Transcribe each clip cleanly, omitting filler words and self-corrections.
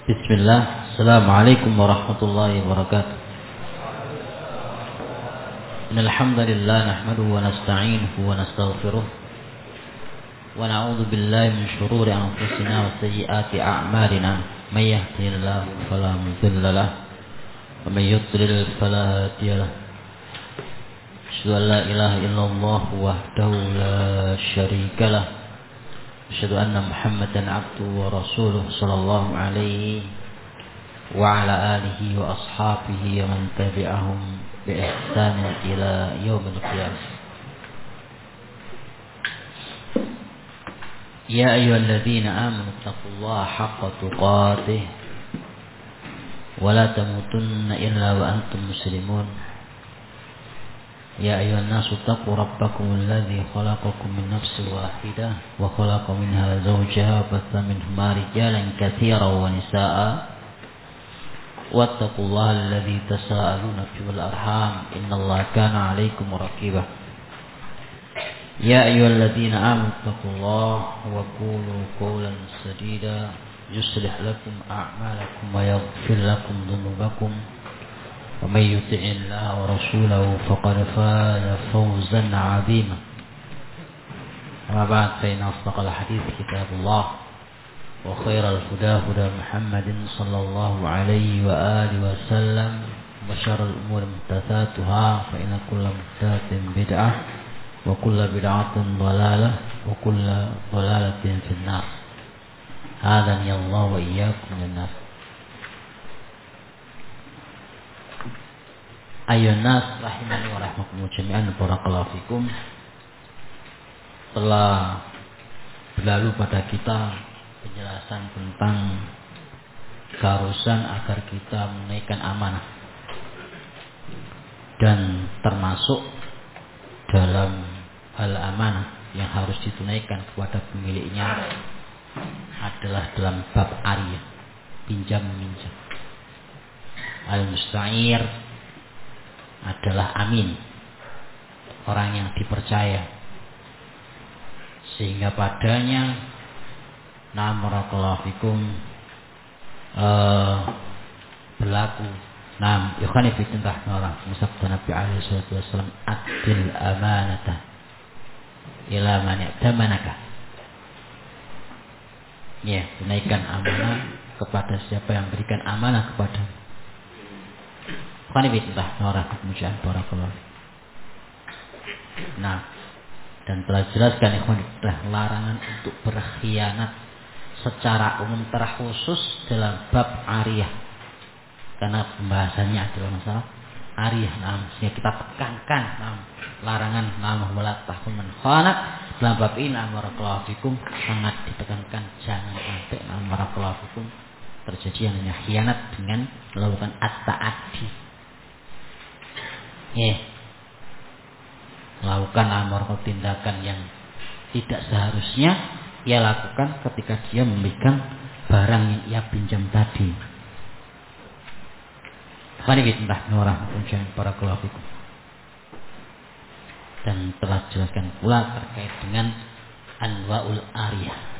Bismillah. Assalamualaikum warahmatullahi wabarakatuh. Innal hamdalillah nahmaduhu wa nasta'inuhu wa nastaghfiruh wa na'udzu billahi min shururi anfusina wa sayyiati a'malina. May yahdihillahu fala mudilla lahu wa may yudlil fala hadiya lahu. Asyhadu an la ilaha illallah wahdahu la syarika lahu. Asyhadu anna Muhammadan abduhu wa rasuluh sallallahu alaihi wa ala alihi wa ashabihi wa man tabi'ahum bi ihsan ila yaumil qiyamah. Ya ayyuhalladzina amanu taqullaha haqqa tuqatih wa la tamutunna illa wa antum muslimun. يا أيها الناس اتقوا ربكم الذي خلقكم من نفس واحدة وخلق منها زوجها وبث منهما رجالا كثيرا ونساء واتقوا الله الذي تساءلون به والأرحام إن الله كان عليكم رقيبا. يا أيها الذين آمنوا اتقوا الله وقولوا قولا سديدا يصلح لكم أعمالكم ويغفر لكم ذنوبكم ومن يطع الله ورسوله فقد فاز فوزا عظيما. أما بعد فإن أصدق الحديث كتاب الله وخير الهدى هدى محمد صلى الله عليه وآله وسلم وشر الأمور محدثاتها فإن كل محدثة بدعة وكل بدعة ضلالة وكل ضلالة في النار. هذا الله وإياكم للناس. Ayuhan nas rahimani wa rahmakumullah jami'an, barakallahu fikum. Telah berlalu pada kita penjelasan tentang keharusan agar kita menunaikan amanah, dan termasuk dalam hal amanah yang harus ditunaikan kepada pemiliknya adalah dalam bab ariyah, pinjam meminjam. Al-musta'ir adalah amin, orang yang dipercaya, sehingga padanya barakallahu fikum berlaku yukhani fi tintah nara musabda Nabi alaihi salatu wasallam, adil amanata ila man ya'tamanaka. Ya, tunaikan amanah kepada siapa yang berikan amanah kepada. Nah, dan telah jelaskan larangan untuk berkhianat secara umum terkhusus dalam bab ariyah, karena pembahasannya adalah masalah ariyah. Sehingga kita tekankan larangan wala tahkum man khanat dalam bab ini barakallahu fikum, sangat ditekankan jangan sampai barakallahu fikum terjadi yang namanya khianat dengan melakukan at-ta'addi. Melakukan tindakan yang tidak seharusnya ia lakukan ketika dia memberikan barang yang ia pinjam tadi. Dan telah jelaskan pula terkait dengan anwa'ul ariyah.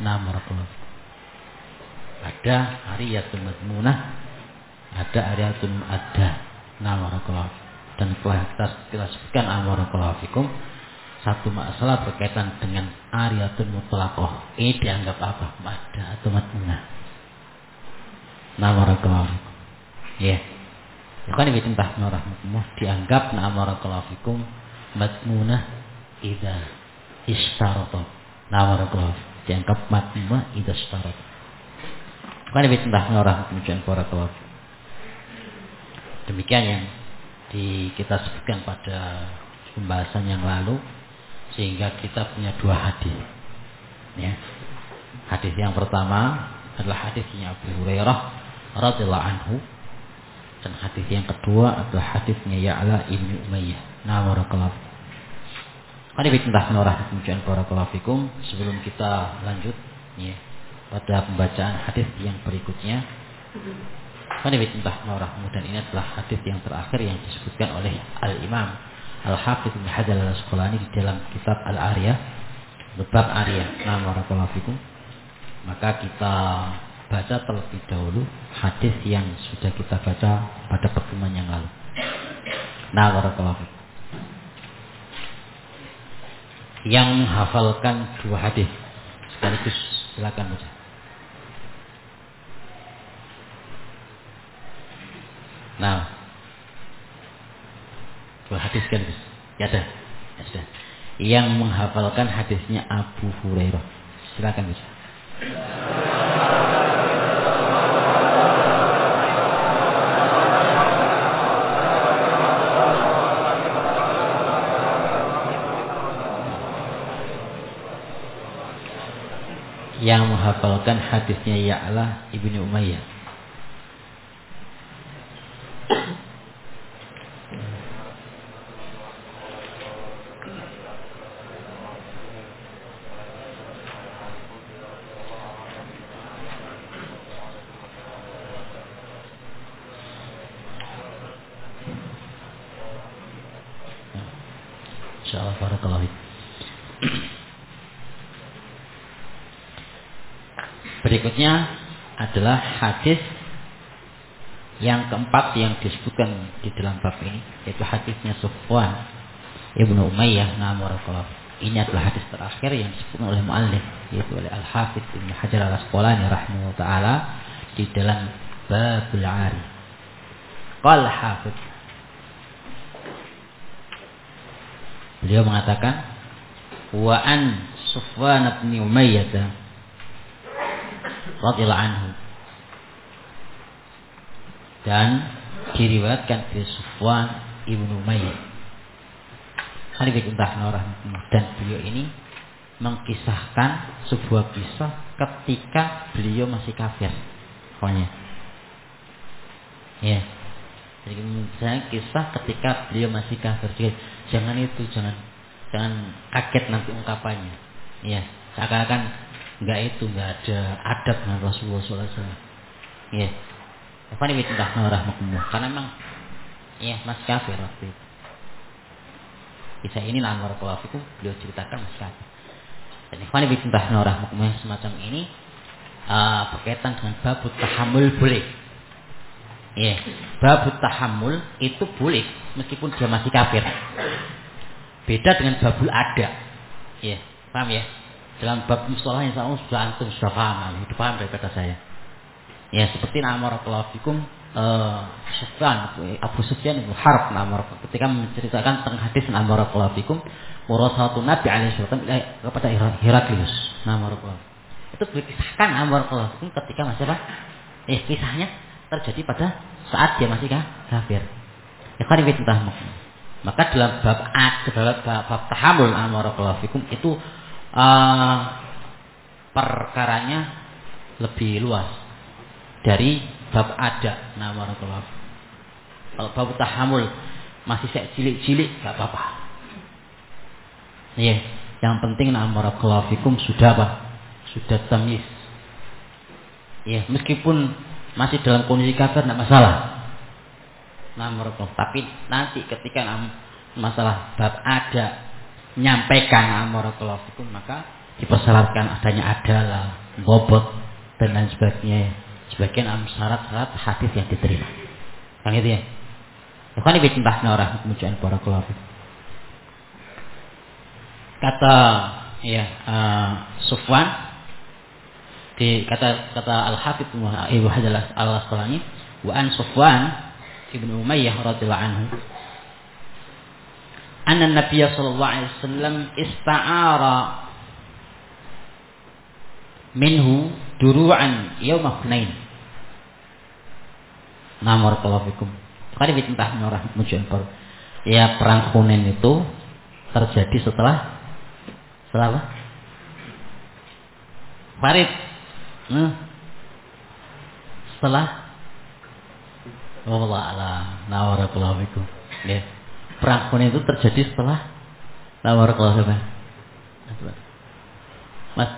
Ada ariyatul madmunah, ada ariyatul mu'addah. Dan telah kita sebutkan barakallahu fikum satu masalah berkaitan dengan ariyatul mutlaqah. Ini dianggap apa? Mu'addah atau madmunah. Barakallahu fikum. Ya. Bukan itu entah rahmatullah dianggap barakallahu fikum madmunah idza istarata. Barakallahu dianggap madmunah idza istarata. Bukan itu entah rahmatullah barakallahu. Demikian yang kita sebutkan pada pembahasan yang lalu, sehingga kita punya dua hadis. Ya. Hadis yang pertama adalah hadisnya Abu Hurairah radhiyallahu anhu, dan hadis yang kedua adalah hadisnya Ya'la ibnu Umayyah. Barakallahu. Barakallahu fikum. Sebelum kita lanjut ya pada pembacaan hadis yang berikutnya, dan ini adalah hadis yang terakhir yang disebutkan oleh Al-Imam Al-Hafidz Ibnu Hajar Al-Asqalani di dalam kitab Al-Ariyah, bab Ariyah. Barakallahu fikum. Maka kita baca terlebih dahulu hadis yang sudah kita baca pada pertemuan yang lalu. Nah, barakallahu fiik. Yang menghafalkan 2 hadis sekaligus silakan baca. Nah, 2 hadis sekaligus. Ya ada. Ya sudah. Yang menghafalkan hadisnya Abu Hurairah. Silakan baca. Yang menghafalkan hadisnya Ya'la ibnu Umayyah. Insyaallah barakallahu. Berikutnya adalah hadis yang keempat yang disebutkan di dalam bab ini, yaitu hadisnya Sufwan ibnu Umayyah. Ini adalah hadis terakhir yang disebutkan oleh muallif, yaitu oleh Al-Hafidz Ibnu Hajar Al-Asqalani rahimahullah taala di dalam Babul Ari. Qala Hafidz, beliau mengatakan, wa an Sufwan bin Umayyah radhiyallahu anhu, dan diriwayatkan dari Sufwan ibnu Umayyah. Dan beliau ini mengkisahkan sebuah kisah ketika beliau masih kafir. Pokoknya, ya. Jadi misalnya kisah ketika beliau masih kafir. Jadi, jangan kaget nanti ungkapannya. Ya, seakan-akan nggak ada adab dengan Rasulullah SAW. Ya, apa nih karena memang ya masih kafir waktu itu. Kisah ini itu beliau ceritakan masih kafir. Dan ikhwan fillah semacam ini berkaitan dengan babut tahammul boleh. Ya, babut tahammul itu boleh meskipun dia masih kafir. Beda dengan babul ada. Ya, paham ya? Dalam bab mustalah yang sama sudah paham, itu paham daripada saya. Ya, seperti Amarakallahu fikum Abu Sufyan bin Harb ketika menceritakan tentang hadis Amarakallahu fikum murasatun Nabi alaihi wasallam kepada Heraklius. Amarakallahu. Itu dikisahkan Amarakallahu fikum ketika masih apa? Kisahnya terjadi pada saat dia masih kafir. Ya kan itu maka dalam bab tahammul Amarakallahu fikum itu perkaranya lebih luas dari bab ada. Kalau bab tahammul masih cilik-cilik gak apa-apa. Ya, yang penting barakallahu fikum sudah sudah tamyiz. Ya, meskipun masih dalam kondisi kafir tidak masalah. Tapi nanti ketika masalah bab ada menyampaikan barakallahu fikum, maka dipersyaratkan adanya adalah bobot dan lain sebagainya. Sebagian syarat-syarat hadis yang diterima. Kan itu ya. Bukan ibu tentahnya orang kemudian barakallahu fikum. Kata ya Sufwan kata Al-Hafidz Ibnu Hajar Al-Asqalani, wa an Sufwan ibnu Umayyah radhiyallahu anhu anna Nabiy sallallahu alaihi wasallam ista'ara minhu duru'an yaum Hunain. Barakallahu fikum. Kali ditentah orang mujian baru. Ya, perang Hunain itu terjadi setelah apa? Farid. Setelah wallahu a'lam. Barakallahu fikum. Ya. Perang Hunain itu terjadi setelah barakallahu fikum. Mas,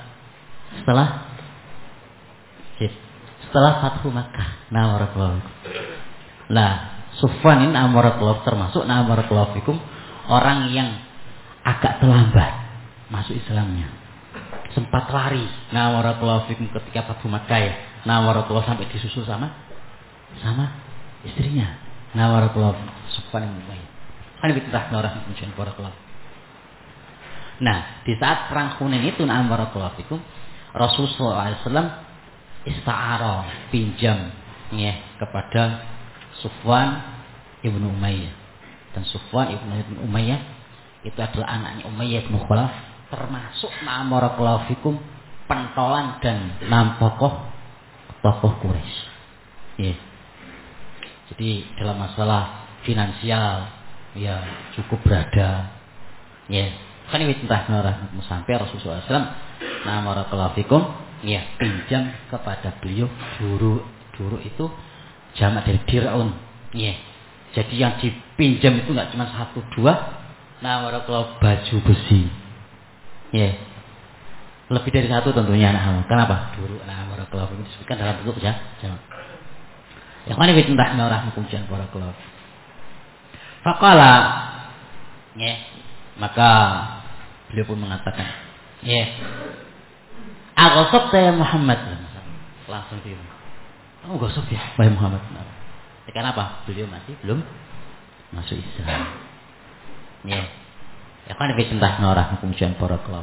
setelah Fathu Makkah. Barakallahu fikum. Nah, Sufwan ini barakallahu termasuk barakallahu fikum orang yang agak terlambat masuk Islamnya. sempat lari. Nah, barakallahu fikum ketika Fathu Makkah ya. Nah, barakallahu sampai disusul sama istrinya. Nah, barakallahu Sufyan bin Umayyah. Kan ditentang orang muncul barakallahu. Nah, di saat perang Hunain itu nah barakallahu fikum Rasulullah SAW ista'ara pinjam ya kepada Sufyan ibn Umayyah. Dan Sufyan ibn Umayyah itu adalah anaknya Umayyah bin Khalaf, termasuk na'am barakallahu fikum pentolan dan tokoh Quraisy. Ya. Jadi dalam masalah finansial ya cukup berada. Ya. Kan ini entah rahmatmu sampai Rasulullah SAW na'am barakallahu fikum ya pinjam kepada beliau duru itu jamak dari dir'un. Ya. Jadi yang dipinjam itu enggak cuma 1 2 nah barakallahu baju besi. Ya. Lebih dari 1 tentunya. Nah, kenapa? Duru nah barakallahu fikum disebutkan dalam bentuk jamak. Yang mana kita entah rahmatkum jan barakallahu. Faqala ya maka beliau pun mengatakan ya agosop ya Muhammad langsung dia kamu gosop ya Wahai Muhammad. Kenapa? Beliau masih belum masuk Islam. Ya kan kita entah rahmatkum jan barakallahu.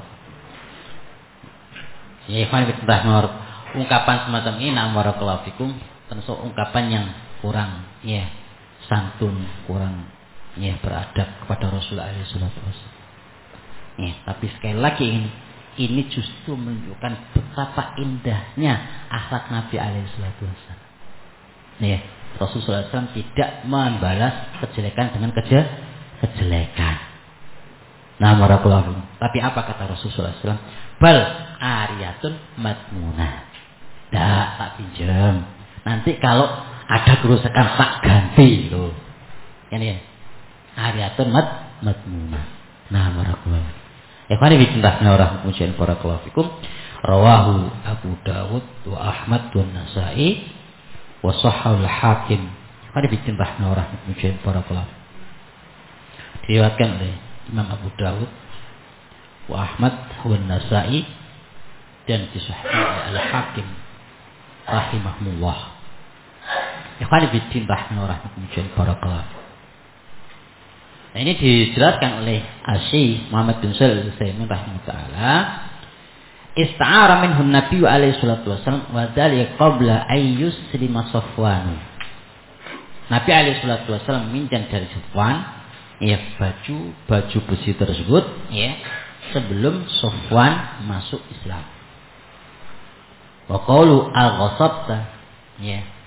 Ya kan kita entah ungkapan semacam ini na'am barakallahu fikum tentu ungkapan yang kurang ya santun, kurang ya beradab kepada Rasulullah SAW. Ya, tapi sekali lagi ini justru menunjukkan betapa indahnya akhlak Nabi SAW. Ya, Rasulullah SAW tidak membalas kejelekan dengan kejelekan. Nah, barakallahu. Tapi apa kata Rasulullah SAW? Bal ariyatun madmunah. Tak pinjam. Nanti kalau ada kerusakan tak ganti loh. Ini ya. Ariyatun madmunah. Nah, barakallahu. Ikhwani bintahnya orang pujian barakallahu fikum. Rawahu Abu Dawud wa Ahmad wa Nasa'i wa Sahihul Hakim. Ikhwani bintahnya orang pujian barakallahu. Diriwayatkan oleh Imam Abu Dawud wa Ahmad wa Nasa'i dan disahihkan oleh Al-Hakim rahimahullah. Ikhwani bintahnya orang pujian barakallahu. Nah, ini dijelaskan oleh Asy-Syaikh Muhammad bin Shalih Al-Utsaimin rahimahullah. Ista'ara minhu Nabi alaihi salatu wasallam wa dzalika qabla ayyus lima Safwan. Nabi alaihi salatu wasallam minjam dari Safwan ya baju besi tersebut ya sebelum Safwan masuk Islam. Wa qaulu al-ghasabta ya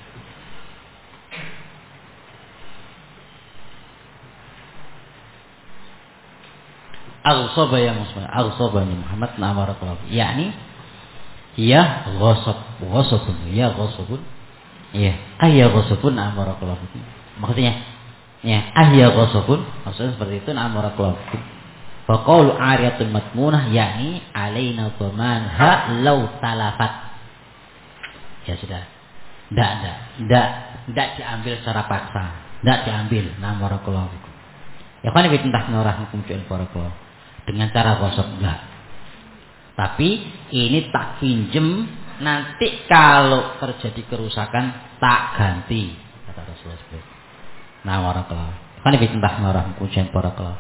Al-Sabah ya Muhammad na'amarakallahu. Yakni ya ghasabun ya ghasabun ya ayya ghasabun na'amarakallahu. Maksudnya ya ayya ghasabun maksudnya seperti itu na'amarakallahu. Fa qaulu ariyatun madmunah yakni alaina dhamanha law talafat. Ya sudah. Enggak diambil secara paksa. Enggak diambil na'amarakallahu. Ya kan kita entah nurahmukum ju'al barakallahu. Dengan cara gosok enggak. Tapi ini tak pinjem, nanti kalau terjadi kerusakan tak ganti kata Rasulullah SAW. Nah, barakallahu. Kan iki entah ngarah pujian barakallahu.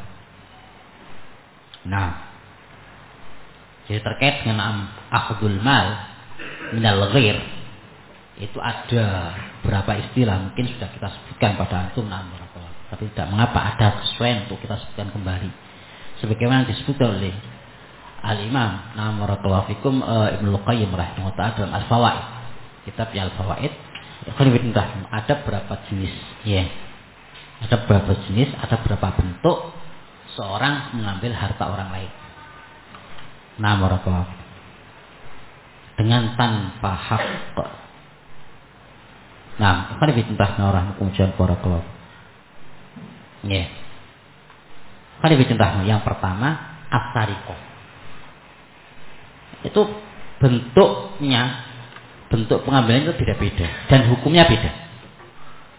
Nah. Jadi terkait dengan akhdul mal minal ghair itu ada beberapa istilah mungkin sudah kita sebutkan pada antum nah barakallahu. Tapi tidak mengapa ada sesuai untuk kita sebutkan kembali. Sebagaimana disebutkan oleh Al-Imam barakallahu fikum Ibnu Qayyim rahimahullah dalam Al-Fawaid. Kitab Al-Fawaid. Ada berapa jenis ya. Ada berapa jenis, ada berapa bentuk seorang mengambil harta orang lain. Nah, barakallahu dengan tanpa hak. Nah, kan ditentah orang kemudian barakallahu. Ya. Kan ditentah yang pertama as-sariqah. Itu bentuknya, bentuk pengambilan itu beda-beda dan hukumnya beda.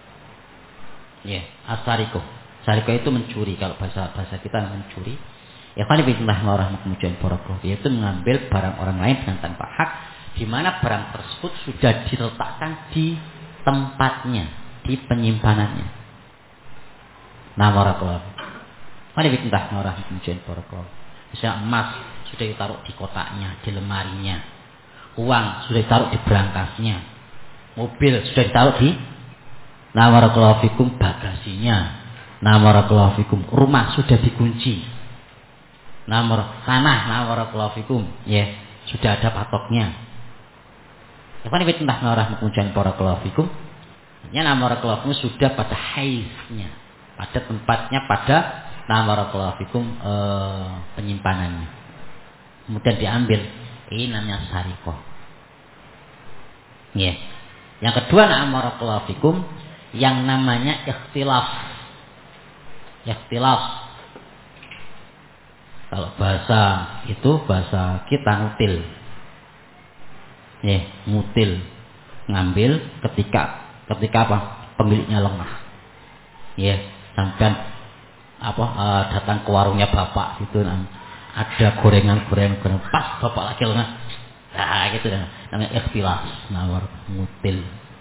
Ya, as-sariqah. Sariqah itu mencuri, kalau bahasa kita mencuri. Ya kan bismillah warahmatullahi wabarakatuh, yaitu mengambil barang orang lain dengan tanpa hak, di mana barang tersebut sudah diletakkan di tempatnya, di penyimpanannya. Nah, warahmatullahi. Kan bismillah warahmatullahi wabarakatuh. Misalnya emas sudah ditaruh di kotaknya, di lemarinya. Uang sudah ditaruh di berangkasnya. Mobil sudah ditaruh di barakallahu fikum bagasinya. Barakallahu fikum rumah sudah dikunci. Tanah barakallahu fikum ya sudah ada patoknya. Ya kan itu entah rahmatullahi barakallahu fikum. Ya barakallahu fikum sudah pada haiznya, pada tempatnya, pada barakallahu fikum penyimpanannya. Kemudian diambil, ini namanya sariqah. Ya. Yang kedua barakallahu fikum yang namanya ikhtilaf. Ikhtilaf. Kalau bahasa kita ngutil. Ya, ngutil. Ngambil ketika apa? Pemiliknya lemah. Ya, sampai datang ke warungnya bapak gitu, ada gorengan pas bapak lagi lengah. Nah, gitu namanya ikhtilaf, ngutil.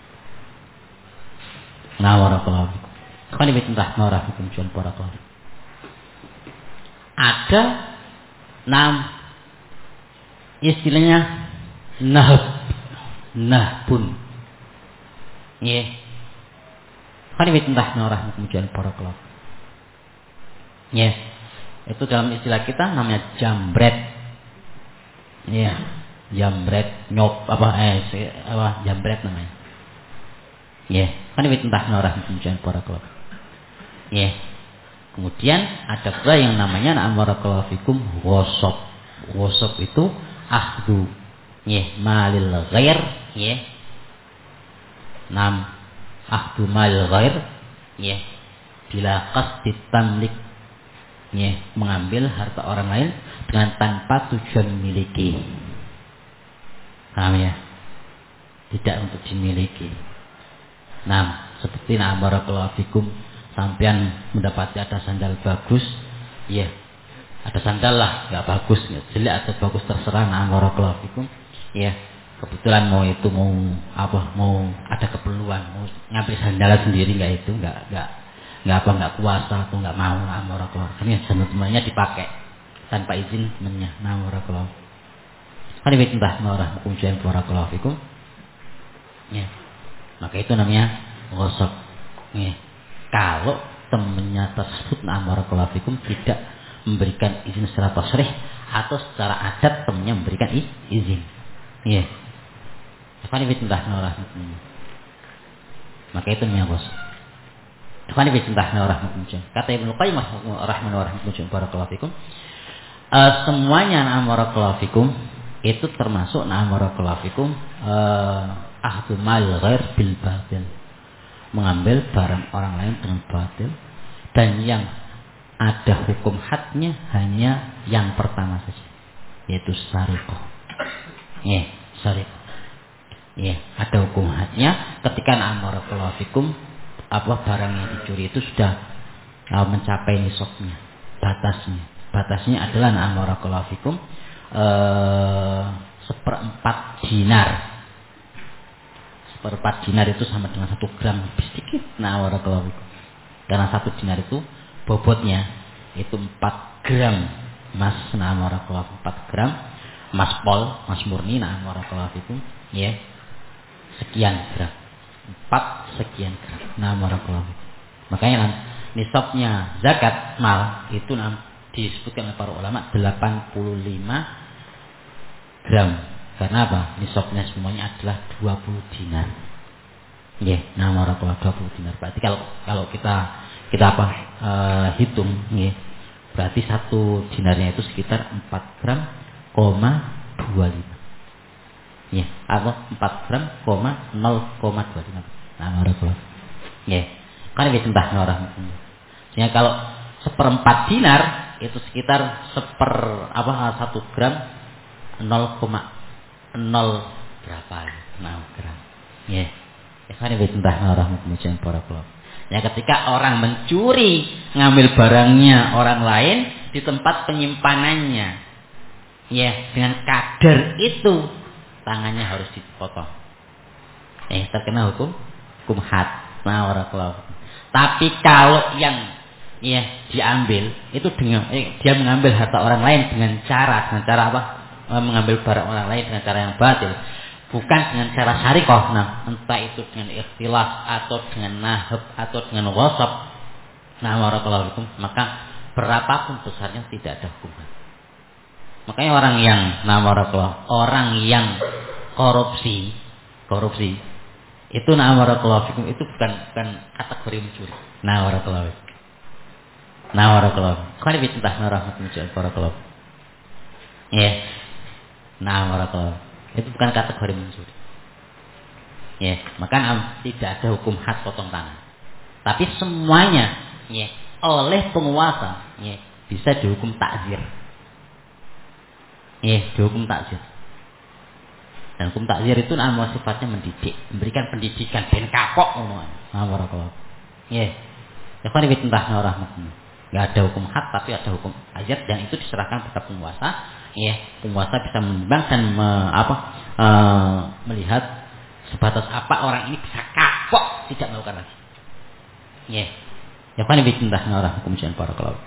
Barakallahu. Kan ini entah hukum jual barakallahu. Ada istilahnya nahbun. Ya. Kan ini entah hukum jual barakallahu. Ya. Itu dalam istilah kita namanya jambret. Ya. Jambret jambret namanya. Ya. Kan ini entah hukum jual barakallahu. Ya. Kemudian ada pula yang namanya barakallahu fikum ghasab. Ghasab itu akhdu malil ghair akhdu malil ghair bila qasdi tamlik mengambil harta orang lain dengan tanpa tujuan memiliki. Paham ya? Tidak untuk dimiliki. Seperti barakallahu fikum sampean mendapati ada sandal bagus, ya ada sandal lah nggak bagus, jelek atau bagus terserah, barakallahu fikum, ya kebetulan mau ada keperluan mau ngambil sandal sendiri, nggak kuasa atau nggak mau, barakallahu fikum, semuanya dipakai tanpa izin temannya, barakallahu. Kan ini entah barakallahu fikum, ya maka itu namanya ghasab, ya. Kalau temannya tersebut barakallahu fikum tidak memberikan izin secara tasrih atau secara adat temannya memberikan izin. Iya. Fani bitentah rahmatullah. Maka itu namanya ghasab. Fani bitentah rahmatullah. Kata Ibnu Qayyim rahimahullah barakallahu fikum, semuanya barakallahu fikum itu termasuk barakallahu fikum ahdu mal ghair bil batil. Mengambil barang orang lain dengan batil, dan yang ada hukum hadnya hanya yang pertama saja, yaitu sariqah. Sariqah. Ada hukum hadnya ketika barakallahu fikum barang yang dicuri itu sudah mencapai nisabnya, batasnya. Batasnya adalah barakallahu fikum 1/4 dinar. 1/4 dinar itu sama dengan 1 gram lebih sedikit. Barakallahu fikum. Karena 1 dinar itu bobotnya itu 4 gram emas. Barakallahu 4 gram emas emas murni. Barakallahu fikum. Ya. Sekian gram. 4 sekian gram. Barakallahu fikum. Makanya nisabnya zakat mal itu disebutkan oleh para ulama 85 gram. Karena apa? Nisabnya semuanya adalah 20 dinar. Barakallahu 20 dinar. Berarti kalau kita hitung, berarti 1 dinarnya itu sekitar 4 gram, 25. Atau 4 gram, 0,25. Barakallahu. Kan ini tentang rahmatullah. Sehingga kalau 1/4 dinar itu sekitar 1 gram 0 berapa? 0 gram. Kan ini tentang rahmatullah. Ya, ketika orang mencuri, ngambil barangnya orang lain di tempat penyimpanannya, ya dengan kadar itu tangannya harus dipotong. Terkena hukum had. Nah, warakallahu. Tapi kalau yang diambil itu dengan dia mengambil harta orang lain dengan cara apa? Mengambil barang orang lain dengan cara yang batil, bukan dengan cara syariqah. Nah, entah itu dengan ikhtilas atau dengan nahab atau dengan ghasab. Nah, warakallahu, maka berapapun besarnya tidak ada hukum. Makanya orang yang korupsi itu barakallahu itu bukan kategori mencuri. Barakallahu. Kan lebih tentang rahmatullah barakallahu. Ya. Barakallahu. Itu bukan kategori mencuri. Ya, maka tidak ada hukum had potong tangan. Tapi semuanya oleh penguasa bisa dihukum takzir. Dihukum takzir. Dan hukum takzir itu sifatnya mendidik, memberikan pendidikan ben kapok ngono. Barakallahu. Kan lebih tentang rahmatullah. Enggak ada hukum had tapi ada hukum ayat, dan itu diserahkan kepada penguasa. Penguasa bisa menimbang dan melihat sebatas apa orang ini bisa kapok tidak melakukan lagi. Kan lebih tentang hukum syariat barakallahu.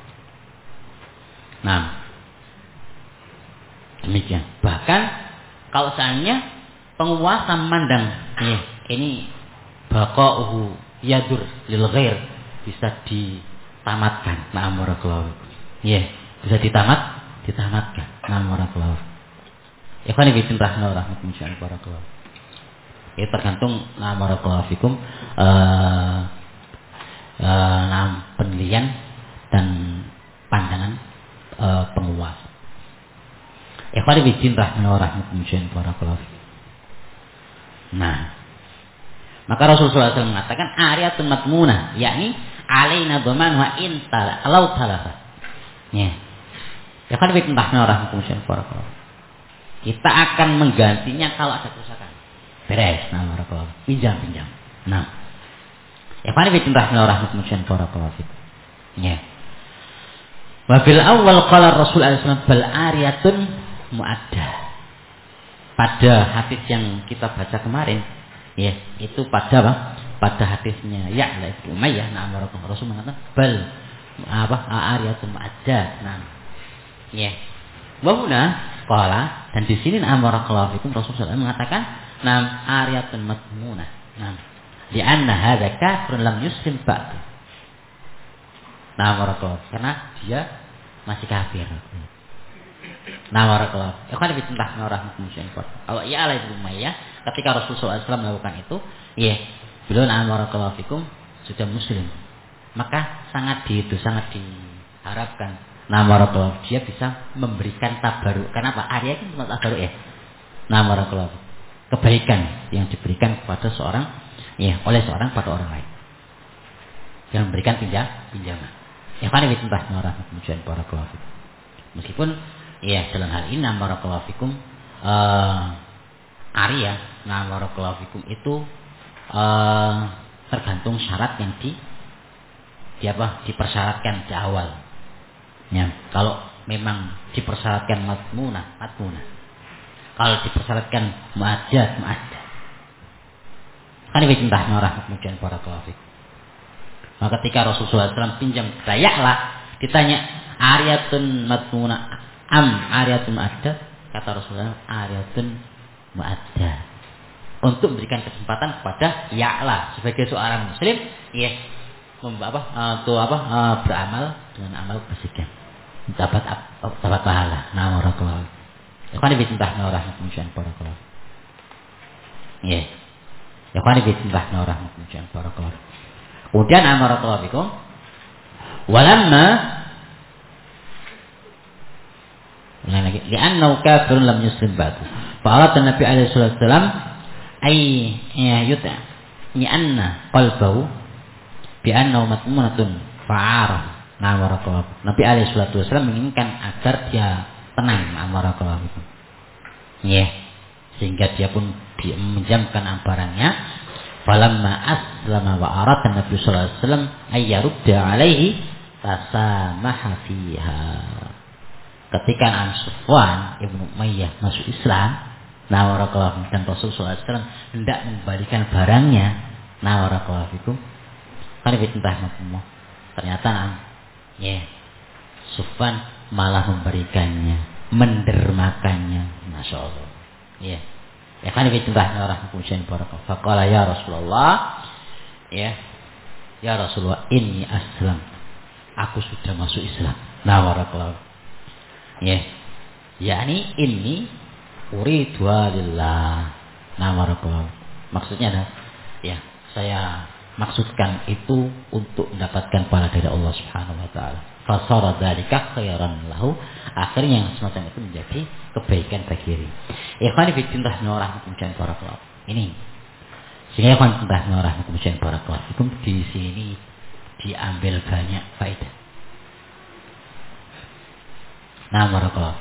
Demikian. Bahkan kalau seandainya penguasa memandang ini baqa'uhu yadur lil ghair, bisa ditamatkan. Barakallahu. Bisa ditamatkan. Barakallahu. Kan lebih tentang hukum syariat barakallahu. Tergantung barakallahu fikum penilaian dan pandangan penguasa. Ikhwan fillah rahmatullahi wabarakatuh. Maka Rasulullah SAW mengatakan ariyatun matmunah, yakni alaina dhaman wa in talau talafa. Ikhwan fillah rahmatullahi wabarakatuh. Kita akan menggantinya kalau ada kerusakan. Beres, barakallahu. Pinjam. Ikhwan fillah rahmatullahi wabarakatuh. Wa fil awal qala Rasul sallallahu bal ariyatun muaddah. Pada hadis yang kita baca kemarin, itu pada hadisnya Ya'la bin Umayyah, Rasul mengatakan bal ariyatun muaddah. Wa huna qala, dan di sini barakallahu fikum Rasul sallallahu mengatakan ariyatun matmunah. Di anna hadza kafirun lam yuslim ba'du. Barakallahu, karena dia masih kafir. Barakallahu. Kan lebih tentang rahmatullahi wabarakatuh. Kalau Ya'la bin Umayyah ketika Rasulullah SAW melakukan itu, beliau barakallahu fikum sudah muslim. Maka sangat diharapkan barakallahu dia bisa memberikan tabaruk. Kenapa? Arya itu cuma tabaruk barakallahu. Kebaikan yang diberikan kepada seorang oleh seorang pada orang lain. Yang memberikan pinjaman. Kan lebih tentang rahmatullahi wabarakatuh. Meskipun dalam hal ini barakallahu fikum Arya barakallahu fikum itu tergantung syarat yang dipersyaratkan di awal. Kalau memang dipersyaratkan matmunah. Kalau dipersyaratkan mu'ajjad. Kan lebih tentang rahmatullahi wabarakatuh. Maka ketika Rasulullah SAW pinjam Ya'la, ditanya ariyatun matmunah ariyatun mu'addah, kata Rasulullah ariyatun mu'addah, untuk memberikan kesempatan kepada Ya'la sebagai seorang muslim beramal dengan amal kebajikan, dapat pahala. Barakallahu. Kan lebih tentang rahmatullahi wabarakatuh. Kan lebih tentang rahmatullahi wabarakatuh. Kemudian barakallahu fikum walamma li'annahu kafirun lam yuslim ba'du. Fa'arat Nabi alaihi wasallam li'anna qalbahu bi'annahu matmunatun fa'arah. Barakallahu. Nabi alaihi wasallam menginginkan agar dia tenang. Barakallahu fikum. Sehingga dia pun meminjamkan barangnya. Falamma aslama wa arada Nabi sallallahu alaihi wasallam ayyarudda alaihi tasamaha fiha. Ketika An Sufwan Ibnu Umayyah masuk Islam, nawarakallahu dan Rasul sallallahu alaihi wasallam hendak mengembalikan barangnya, nawarakallahu fikum. Kan ternyata Sufwan malah memberikannya, mendermakannya, masya Allah. Ya kan itu entah orang kemudian barakallahu. Faqala ya Rasulullah, ya Rasulullah, inni aslam. Aku sudah masuk Islam. Barakallahu. Yakni inni uridu lillah. Barakallahu. Maksudnya adalah saya maksudkan itu untuk mendapatkan pahala dari Allah Subhanahu wa taala. Fasara dzalika khairan lahu. Akhirnya yang semacam itu menjadi kebaikan bagi diri. Ikhwan fillah orang kemudian barakallahu. Ini sehingga ikhwan fillah orang kemudian barakallahu. Itu di sini diambil banyak faedah. Barakallahu.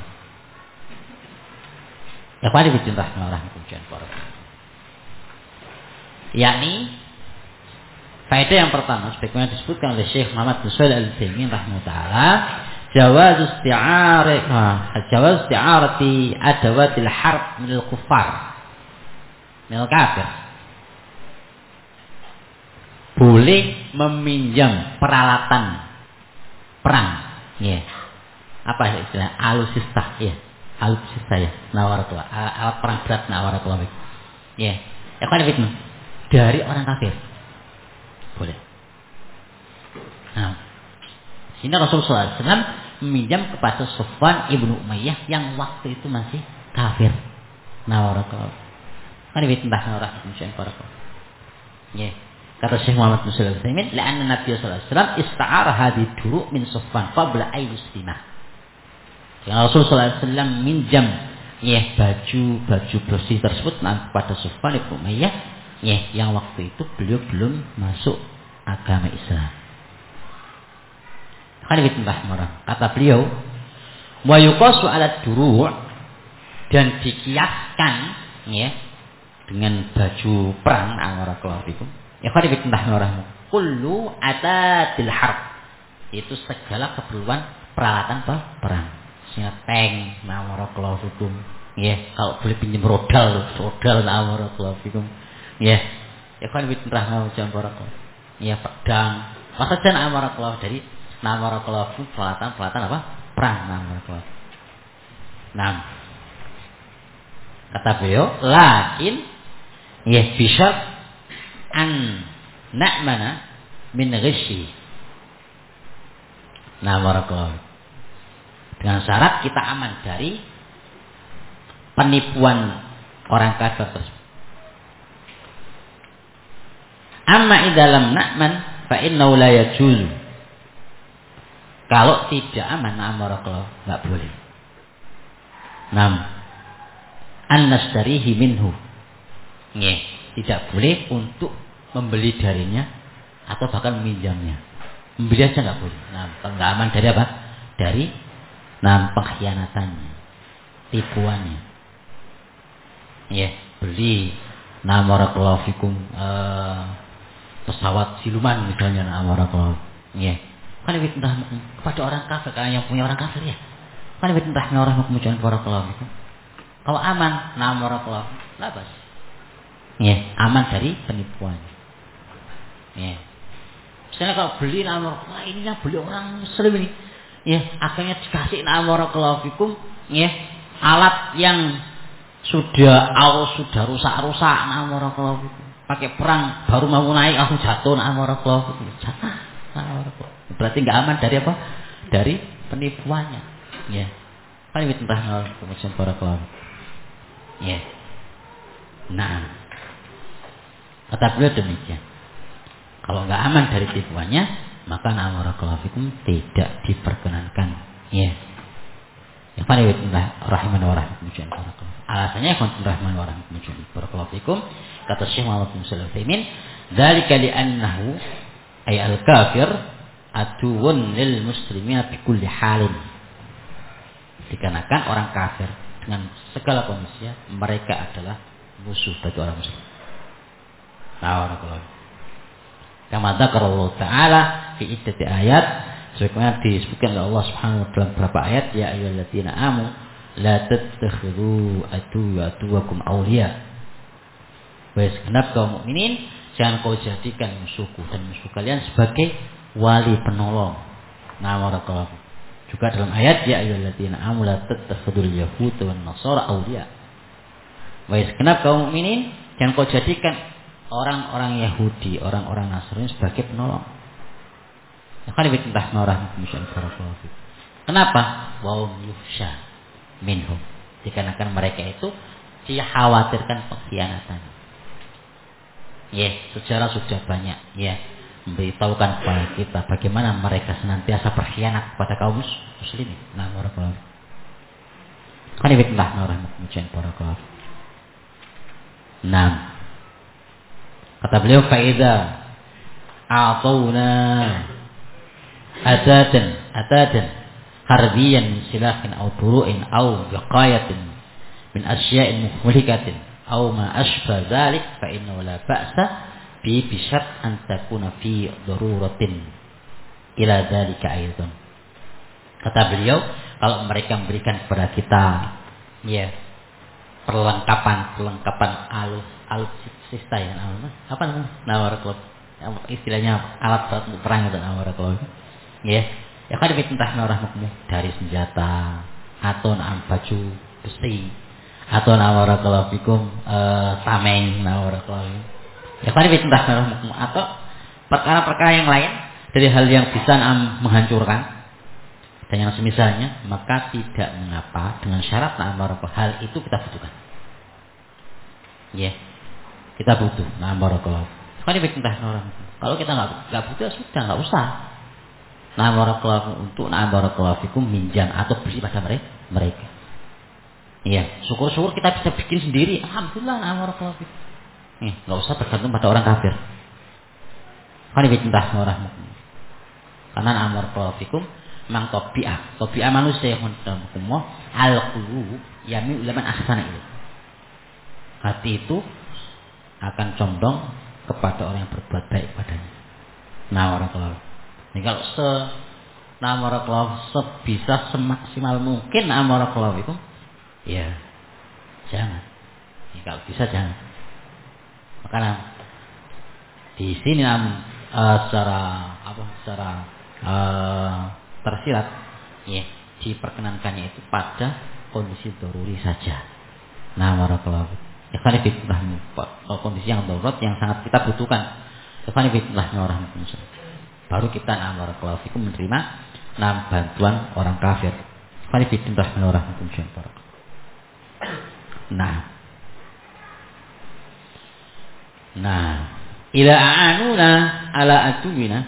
Ikhwan fillah orang kemudian barakallahu. Yakni faedah yang pertama sebagaimana disebutkan oleh Syekh Muhammad bin Shalih Al-Utsaimin rahimahullah, jawaz isti'arati adawatil harb min al-kuffar, min al-kafir. Boleh meminjam peralatan perang. Apa istilah alutsista alutsista nawarakallah. Alat perang berat nawarakallah. Apa itu? Dari orang kafir. Boleh. Sini Rasulullah SAW meminjam kepada Sufwan Ibnu Umayyah yang waktu itu masih kafir. Nawarakallah. Kan itu entah orang kemudian barakallah. Kata Syekh Muhammad bin Shalih Al-Utsaimin, la'anna Nabi sallallahu alaihi wasallam ista'ara hadhihi duru min Sufwan qabla ay yuslimah. Yang Rasulullah sallallahu alaihi wasallam minjam baju bersih tersebut kepada Sufwan Ibnu Umayyah yang waktu itu beliau belum masuk agama Islam. Kata beliau, wa yuqasu 'ala duru' dan dikiaskan dengan baju perang barakallahu fikum. Kullu atatil harb, itu segala keperluan peralatan perang. Misalnya tank, barakallahu fikum. Kalau boleh pinjam rodal barakallahu fikum. Pedang. Masa jangan barakallahu dari barakallahu peralatan apa? Perang barakallahu. Kata beliau, lakin bisyar an na'mana min ghishi. Barakallahu. Dengan syarat kita aman dari penipuan orang kafir tersebut. Amma idalam na'man fa innahu la yajuz. Kalau tidak aman barakallahu, enggak boleh. An nashtarihi minhu. Tidak boleh untuk membeli darinya atau bahkan meminjamnya. Membeli aja enggak boleh. Kalau enggak aman dari apa? Dari pengkhianatannya, tipuannya. Beli barakallahu fikum pesawat siluman misalnya barakallahu. Kan itu entah kepada orang kafir, karena yang punya orang kafir Kan itu entah orang kemudian barakallahu fikum. Kalau aman barakallahu, labas. Aman dari penipuan. Misalnya kalau beli ini yang beli orang muslim ini. Akhirnya dikasih barakallahu fikum, alat yang sudah rusak barakallahu fikum. Pakai perang baru mau naik langsung jatuh barakallahu fikum. Berarti enggak aman dari apa? Dari penipuannya. Kan itu entah kemudian barakallahu. Kata beliau demikian. Kalau enggak aman dari tipuannya, maka barakallahu fikum tidak diperkenankan. Yang pada rahimah wa rahimah barakallahu. Alasannya rahimah wa rahimah barakallahu fikum, kata Syekh Muhammad bin Shalih Al-Utsaimin, dzalika li'annahu ay al-kafir aduwwun lil muslimina bi kulli halin. Dikarenakan orang kafir dengan segala kondisi mereka adalah musuh bagi orang muslim. Barakallahu. Kama dzakara Allah Ta'ala fi iddati ayat Sebagaimana disebutkan oleh Allah Subhanahu wa taala dalam beberapa ayat, ya ayyuhalladzina amanu la tattakhidhu aduwwakum awliya. Wahai segenap kaum mukminin, jangan kau jadikan musuhku dan musuh kalian sebagai wali penolong. Nah, barakallahu. Juga dalam ayat ya ayyuhalladzina amanu la tattakhidul yahuda wan nasara awliya. Wahai segenap kaum mukminin, jangan kau jadikan orang-orang Yahudi, orang-orang Nasrani sebagai penolong. Kenapa? Wa yuhsha minhum. Dikarenakan mereka itu dikhawatirkan pengkhianatan. Ya, sejarah sudah banyak ya memberitahukan kepada kita bagaimana mereka senantiasa berkhianat kepada kaum muslimin. Nah, barakallahu. Nah, kata beliau faida a'tawna atadan harbiyan min silahin aw duru'in aw biqayatin min asya'in muhlikatin aw ma ashba dzalik fa inna la ba'sa bi bisyat an takuna fi daruratin ila dzalika aidan. Kata beliau, kalau mereka memberikan kepada kita ya perlengkapan alutsista ya apa namanya? Nawaraklub. Istilahnya alat berat untuk perang itu nawaraklub. Ya, ya kan diperintah rahmatmu dari senjata atau baju besi atau nawarakallahu fikum tameng nawarakallahu. Ya kan diperintah rahmatmu atau perkara-perkara yang lain dari hal yang bisa menghancurkan dan yang semisalnya, maka tidak mengapa dengan syarat nawarakallahu hal itu kita butuhkan. Ya, kita butuh nawarakallahu. Kan diperintah rahmatmu. Kalau kita nggak butuh sudah nggak usah. Nah, barakallahu untuk barakallahu fikum minjam atau beli pada mereka. Iya, syukur-syukur kita bisa bikin sendiri. Alhamdulillah, barakallahu fikum. Enggak usah tergantung pada orang kafir. Kan dipintah rahmatullah. Karena barakallahu fikum memang tabi'ah manusia yang hukum al-qulub yami ulaman ahsana itu. Hati itu akan condong kepada orang yang berbuat baik padanya. Nah, barakallahu. Ini kalau sebisa semaksimal mungkin amarakallahu itu, ya jangan. Ini kalau bisa jangan. Makanya di sini secara tersirat, ya diperkenankannya itu pada kondisi daruri saja. Nah, amarakallahu. Ya kan itu kondisi yang darurat yang sangat kita butuhkan. Ya kan itu rahmatullah. Baru kita barakallahu fikum menerima bantuan orang kafir. Nah, ila a'anuna ala atuwina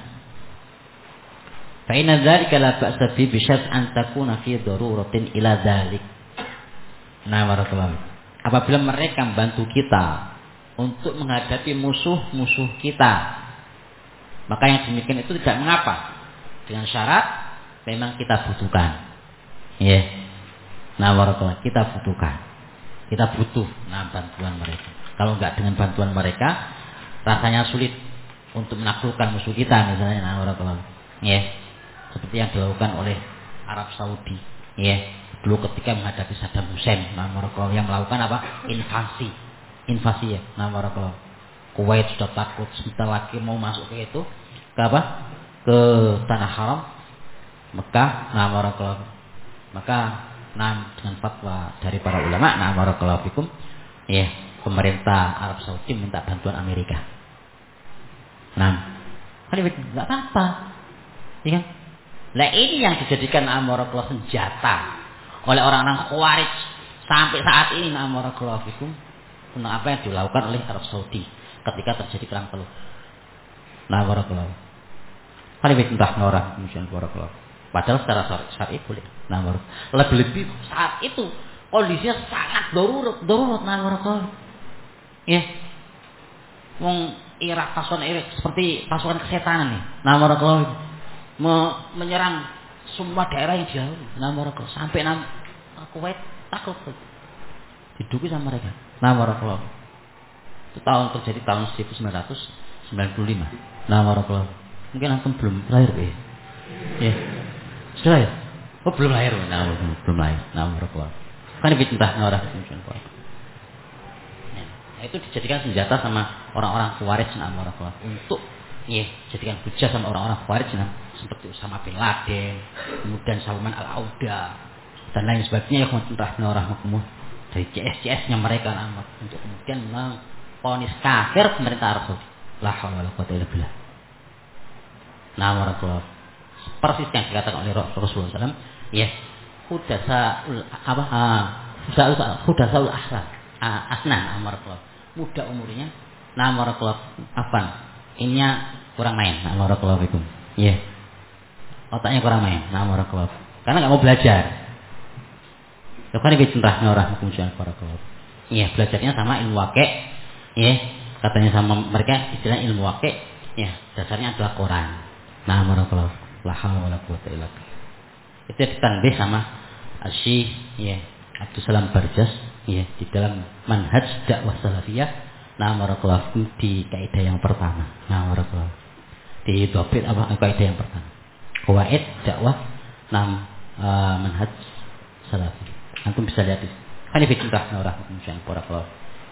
fa inna dzalika la ba'sa bi bisyat an takuna fi daruratin ila dzalik. Nah, barakallahu. Apabila mereka membantu kita untuk menghadapi musuh-musuh kita, maka yang demikian itu tidak mengapa, dengan syarat memang kita butuhkan. Ya. Nah, barakallahu, kita butuhkan. Kita butuh bantuan mereka. Kalau enggak dengan bantuan mereka, rasanya sulit untuk menaklukkan musuh kita misalnya. Nah, barakallahu. Ya. Seperti yang dilakukan oleh Arab Saudi. Ya. Dulu ketika menghadapi Saddam Hussein, nah, barakallahu, yang melakukan apa? Invasi ya. Nah, barakallahu. Kuwait sudah takut, sebentar lagi mau masuk ke itu, ke apa? Ke tanah haram Mekah. Nah, barakallahu. Maka dengan fatwa dari para ulama, nah, barakallahu fikum, ya, pemerintah Arab Saudi minta bantuan Amerika. Nah, kan enggak apa-apa. Ya kan? Nah, ini yang dijadikan barakallahu senjata oleh orang-orang Khawarij sampai saat ini, nah, barakallahu fikum, tentang apa yang dilakukan oleh Arab Saudi ketika terjadi perang Teluk. Nah, barakallahu. Kan entah orang kemudian barakallahu. Padahal secara syar'i boleh. Nah, lebih saat itu kondisinya sangat darurat, nah, barakallahu. Ya. Wong Irak, pasukan Irak seperti pasukan kesetanan nih. Nah, barakallahu. Menyerang semua daerah yang jauh. Nah, barakallahu. Sampai Kuwait takut diduki sama mereka. Nah, barakallahu. Itu terjadi tahun 1995. Nah, barakallahu. Mungkin antum belum lahir ya. Ya. Sudah ya? Oh belum lahir. Nah, belum lahir. Nah, barakallahu. Kan fitnah orang muslimin. Nah, itu dijadikan senjata sama orang-orang Khawarij untuk jadikan hujah sama orang-orang Khawarij seperti Usama bin Laden, kemudian Salman Al-Auda dan lain sebagainya yang rahimahumullah dari CS-CS-nya mereka untuk kemudian memvonis kafir pemerintah Arab Saudi. La haula wala quwwata illa billah. Nah, barakallahu. Persis yang dikatakan oleh Rasulullah SAW, hudasaul akhlak asnan barakallahu. Muda umurnya, nah barakallahu ininya kurang main, nah barakallahu fikum. Otaknya kurang main, nah barakallahu. Karena enggak mau belajar. Kan ini centrahnya orang hukum syariat barakallahu. Belajarnya sama ilmu wakil, katanya sama mereka istilah ilmu wakil, dasarnya adalah Quran. Nah barakallahu. La haula wala quwwata illa billah. Itu ditanbih sama Asy-Syaikh Abdul Salam Barjas di dalam manhaj dakwah salafiyah. Nah barakallahu di kaidah yang pertama. Nah barakallahu. Di topik kaidah yang pertama. Qawaid dakwah manhaj salafi. Antum bisa lihat di kan ini contoh orang muslim barakallahu.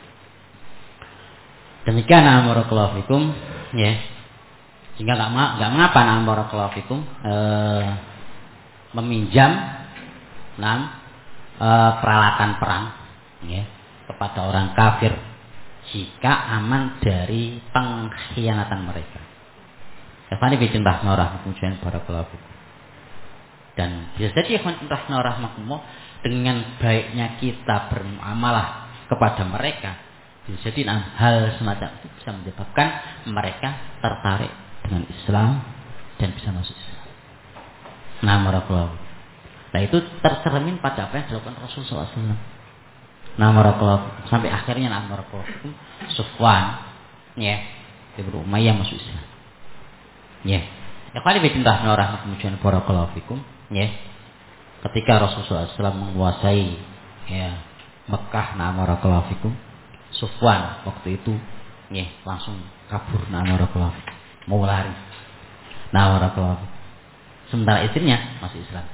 Demikian barakallahu fikum sehingga enggak mengapa barakallahu fikum meminjam peralatan perang kepada orang kafir jika aman dari pengkhianatan mereka. Ini bikin rahmah kemudian barakallahu fikum. Dan bisa jadi rahmah dengan baiknya kita bermuamalah kepada mereka, bisa jadi hal semacam itu bisa menyebabkan mereka tertarik dengan Islam dan bisa masuk Islam. Nah, barakallahu. Nah, itu tercermin pada apa yang dilakukan Rasulullah SAW. Nah, barakallahu. Sampai akhirnya barakallahu Sufwan Ibnu Umayyah masuk Islam. Kali bikinlah orang kemudian barakallahu fikum. Ketika Rasulullah SAW menguasai Mekah, barakallahu fikum, Sufwan waktu itu langsung kabur, barakallahu fikum. Mau lari. Nah, barakallahu. Sementara istrinya masih Islam.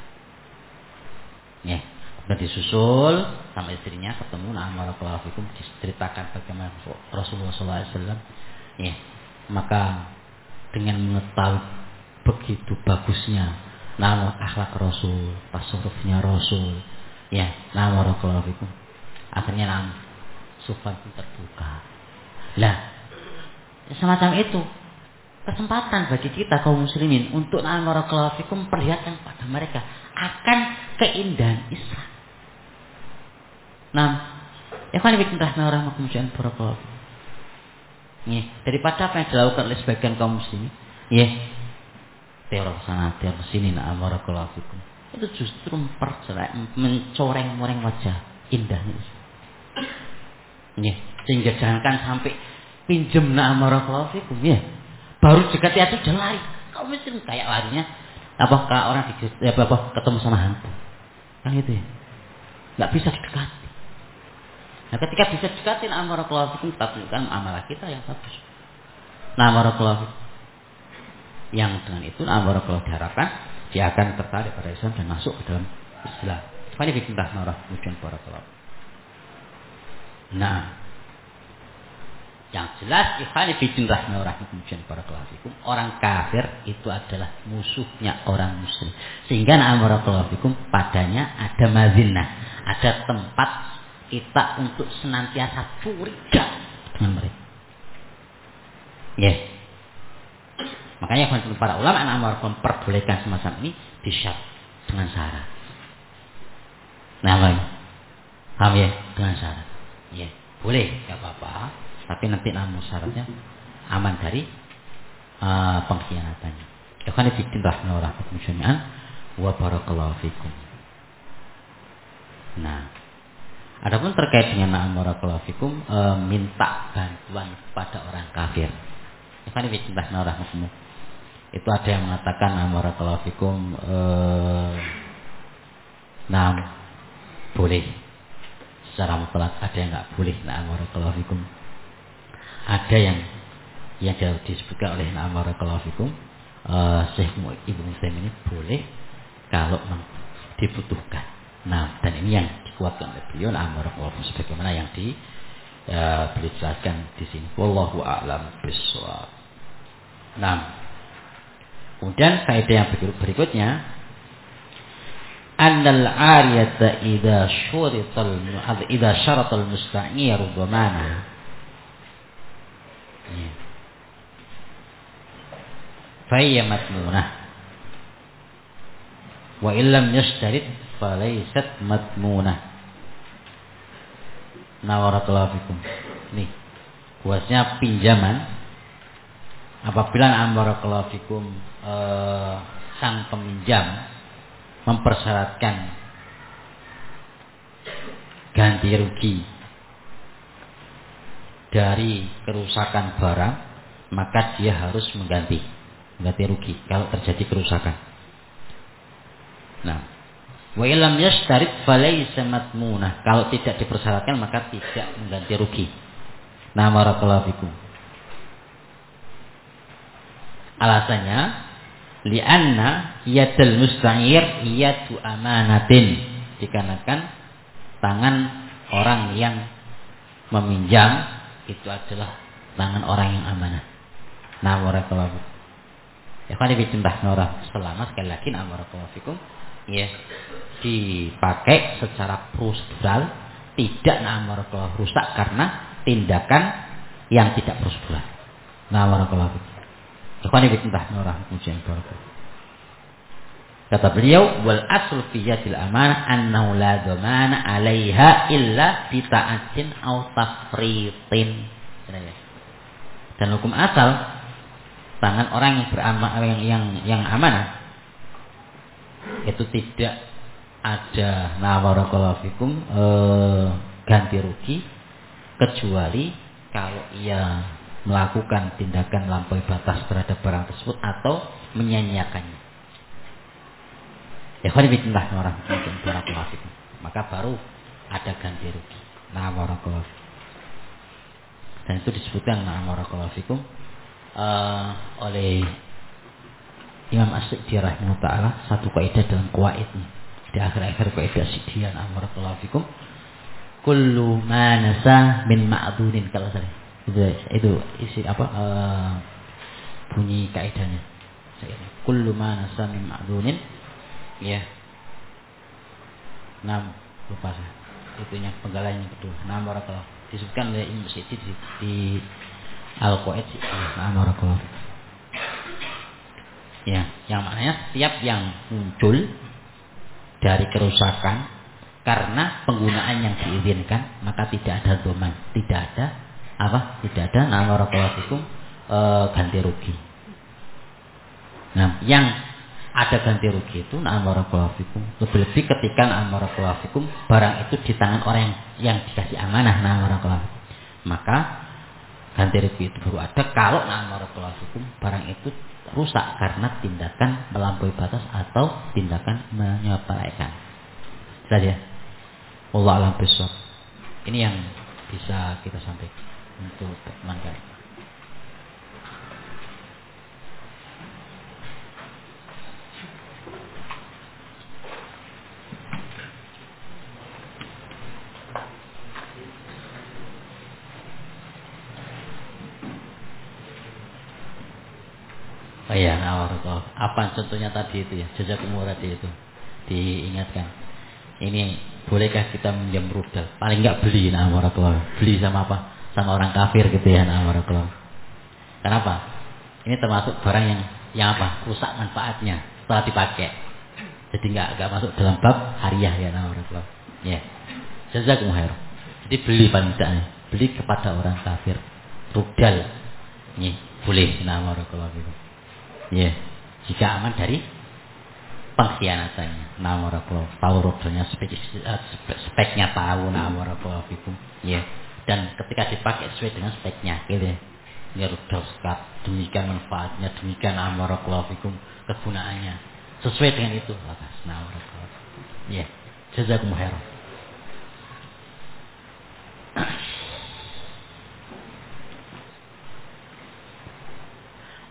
Sudah disusul sama istrinya ketemu, barakallahu fikum, diceritakan bagaimana Rasulullah SAW. Maka dengan mengetahui begitu bagusnya akhlak Rasul, tasawufnya Rasul, barakallahu fikum. Akhirnya Sufyan pun terbuka. Lah, semacam itu kesempatan bagi kita kaum muslimin untuk barakallahu fikum perlihatkan kepada mereka akan keindahan Islam. Ikhwan fillah rahmatullah kemudian barakallahu fikum. Daripada apa yang dilakukan oleh sebagian kaum muslimin, teror sana teror sini, barakallahu fikum. Itu justru mencoreng-moreng wajah indahnya Islam. Sehingga jangankan sampai pinjem barakallahu fikum, baru dekati aja udah lari. Kaum muslim kayak larinya orang ketemu sama hantu. Kan gitu ya. Enggak bisa didekati. Nah, ketika bisa didekati barakallahu fikum, kita tunjukkan amalan kita yang bagus. Barakallahu fikum. Yang dengan itu barakallahu diharapkan dia akan tertarik pada Islam dan masuk ke dalam Islam. Ini bikin rahmah kemudian barakallahu. Yang jelas ikhwan bikin rahmah kemudian barakallahu fikum, orang kafir itu adalah musuhnya orang muslim. Sehingga barakallahu fikum padanya ada mazinah, ada tempat kita untuk senantiasa curiga dengan mereka. Makanya para ulama memperbolehkan semacam ini disyarat dengan syarat. Paham ya? Dengan syarat. Boleh, enggak apa-apa. Tapi nanti syaratnya aman dari pengkhianatannya. Ikhwan fillah rahmatullahi jami'an wa barakallahu fikum. Adapun terkait dengan barakallahu fikum, minta bantuan kepada orang kafir. Ikhwan fillah rahmatullahi. Itu ada yang mengatakan barakallahu fikum boleh secara mutlak, ada yang enggak boleh barakallahu fikum. Ada yang disebutkan oleh barakallahu fikum Syekh Ibnu Utsaimin ini boleh kalau dibutuhkan. Nah, dan ini yang dikuatkan oleh beliau amarakallahu sebagaimana yang beliau jelaskan di sini. Wallahu a'lam bishawab. Nah, kemudian faedah yang berikutnya, annal 'ariyata idza syaratal musta'ir dhamana. Fayya matmunah wa illam yashtarit falaysat matmunah. Nawarakallahu fikum. Nih, kuasnya pinjaman apabila amarakallahu fikum sang peminjam mempersyaratkan ganti rugi dari kerusakan barang, maka dia harus mengganti rugi kalau terjadi kerusakan. Nah, wa illam yashtarit falaysa matmunah. Kalau tidak dipersyaratkan maka tidak mengganti rugi. Nah, barakallahu fikum. Alasannya li'anna yadul musta'ir yadu amanatin. Dikarenakan tangan orang yang meminjam itu adalah tangan orang yang amanah. Nah, barakallahu fikum. Ya kan dipindah orang selama sekali lagi barakallahu fikum ya dipakai secara prosedural, tidak barakallahu rusak karena tindakan yang tidak prosedural. Nah, barakallahu fikum. Ya kan dipindah orang ujian barakallahu. Kata beliau, wal aslu fi yadil amanah annahu la dhamana 'alaiha illa bi ta'atin aw tafritin. Dan hukum asal tangan orang yang amanah itu tidak ada barakallahu fikum ganti rugi kecuali kalau ia melakukan tindakan melampaui batas terhadap barang tersebut atau menyia-nyiakannya. Ya khari bismillah orang barakallahu fikum. Maka baru ada ganti rugi. Barakallahu fikum. Dan itu disebutkan barakallahu fikum oleh Imam As-Sa'di rahimahullah ta'ala satu kaidah dalam qawaidnya. Di akhir-akhir kaidah Siddian barakallahu fikum, kullu ma nasa min ma'dunin, kalau saya itu isi apa bunyi kaidahnya. Kullu ma nasa min ma'dunin ya. Lupa saya. Itu yang penggalan yang kedua. Barakallahu disebutkan oleh Imam As-Sa'di di Al-Qaid barakallahu. Ya, yang maknanya setiap yang muncul dari kerusakan karena penggunaan yang diizinkan, maka tidak ada doman, tidak ada barakallahu ganti rugi. Nah, yang ada ganti rugi itu barakallahu fikum lebih-lebih ketika barakallahu fikum barang itu di tangan orang yang dikasih amanah barakallahu. Maka ganti rugi itu baru ada kalau barakallahu fikum barang itu rusak karena tindakan melampaui batas atau tindakan menyepelekan. Saja. Wallahu a'lam bishawab. Ini yang bisa kita sampaikan untuk teman-teman. Oh iya, apa contohnya tadi itu ya, jazakumullah tadi itu diingatkan. Ini bolehkah kita minjam rudal? Paling enggak beli beli sama apa? Sama orang kafir gitu ya Kenapa? Ini termasuk barang yang apa? Rusak manfaatnya setelah dipakai. Jadi enggak masuk dalam bab hariyah ya Ya. Jazakumullah. Jadi beli paling tidaknya, beli kepada orang kafir rudal. Nih, boleh ya, jika aman dari pengkhianatannya. Tahu rudalnya speknya tahu ya. Dan ketika dipakai sesuai dengan speknya, gitu ya. Ya rudal sekat, demikian manfaatnya, demikian kegunaannya, sesuai dengan itu. Ya, jazakumullah khairan.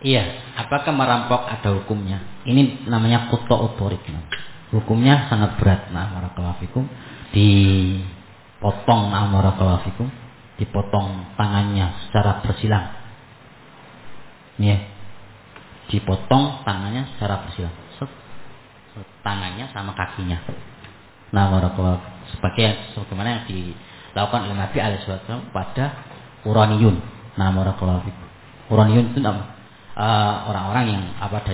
Iya, apakah merampok ada hukumnya? Ini namanya qut'u thariq. Hukumnya sangat berat. Nah, barakallahu fikum. Dipotong, nah, barakallahu fikum. Dipotong tangannya secara bersilang. Ya. Dipotong tangannya secara bersilang. Tangannya sama kakinya. Nah, barakallahu sebagaimana yang dilakukan oleh Nabi alaihi wasallam pada Quraniyun. Nah, barakallahu fikum. Quraniyun itu orang-orang yang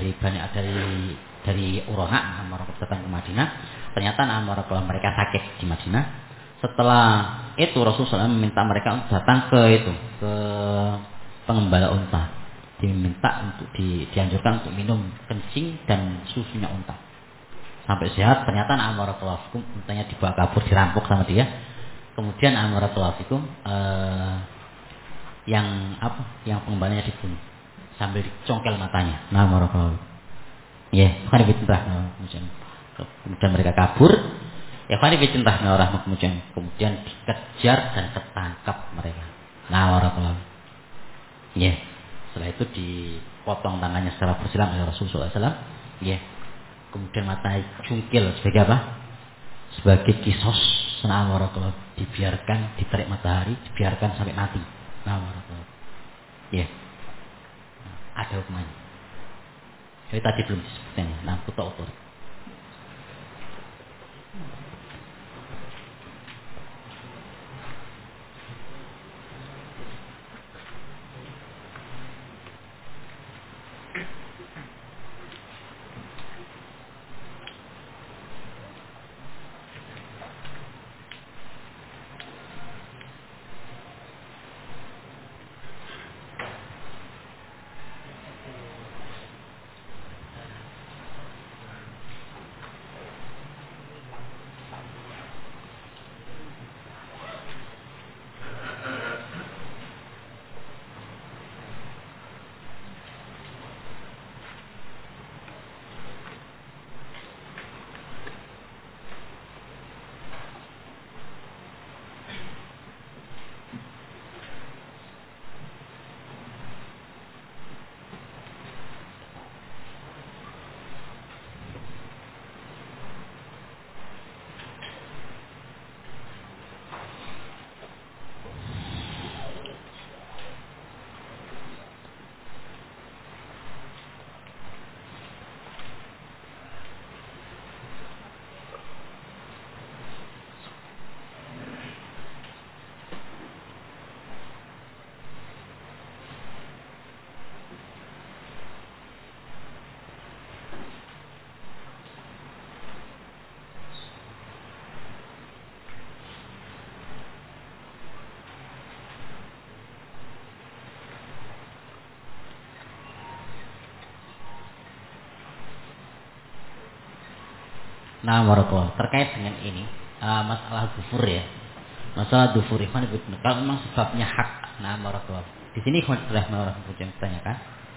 dari Urana datang ke Madinah. Ternyata mereka sakit di Madinah. Setelah itu Rasulullah SAW meminta mereka untuk datang ke pengembala unta. Dianjurkan untuk minum kencing dan susunya unta sampai sehat. Ternyata untanya dibawa kabur, dirampok sama dia. Kemudian yang pengembalanya dibunuh sambil dicongkel matanya. Nah, barakallahu. Ya, kan dicentah. Kemudian mereka kabur. Ya, kan dicentah orang kemudian dikejar dan ketangkap mereka. Nah, barakallahu. Ya, setelah itu dipotong tangannya secara bersilang oleh Rasulullah SAW. Ya, kemudian matanya cungkil sebagai apa? Sebagai kisos. Nah, barakallahu. Dibiarkan diterik matahari, dibiarkan sampai mati. Nah, barakallahu. Ya. Ada hukumannya. Jadi tadi belum disebutkan ya. Nah, qut'u thariq. Nah, barakallahu. Terkait dengan ini masalah dufur ya. Masalah dufur ikhwan kalau memang sebabnya hak. Nah, barakallahu. Di sini ikhwan sudah yang ditanyakan.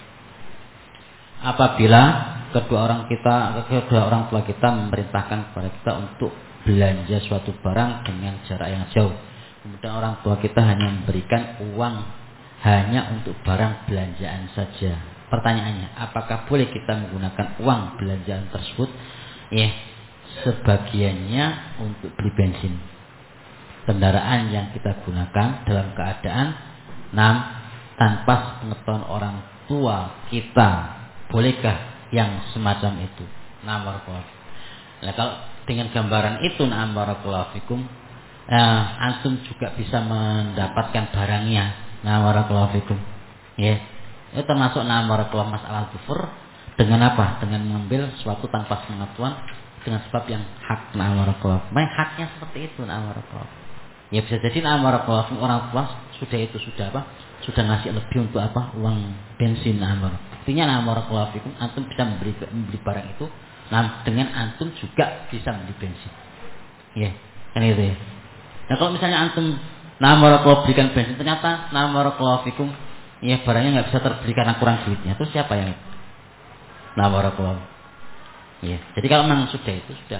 Apabila kedua orang tua kita memerintahkan kepada kita untuk belanja suatu barang dengan jarak yang jauh. Kemudian orang tua kita hanya memberikan uang hanya untuk barang belanjaan saja. Pertanyaannya, apakah boleh kita menggunakan uang belanjaan tersebut? Ya, sebagiannya untuk beli bensin kendaraan yang kita gunakan dalam keadaan tanpa pengetahuan orang tua kita. Bolehkah yang semacam itu? Barakallahu. Nah, kalau dengan gambaran itu barakallahu fikum, antum juga bisa mendapatkan barangnya. Barakallahu fikum. Ya. Itu termasuk barakallahu masalah kufur dengan apa? Dengan mengambil sesuatu tanpa pengetahuan dengan sebab yang hak. Barakallahu. Haknya seperti itu. Barakallahu. Ya bisa jadi barakallahu orang tua sudah ngasih lebih untuk apa? Uang bensin. Artinya barakallahu fikum, antum bisa membeli barang itu dengan antum juga bisa membeli bensin. Ya, kan itu ya. Nah, kalau misalnya antum barakallahu belikan bensin ternyata barakallahu fikum ya barangnya enggak bisa terbeli karena kurang duitnya, terus siapa yang itu? Barakallahu. Ya, jadi kalau memang sudah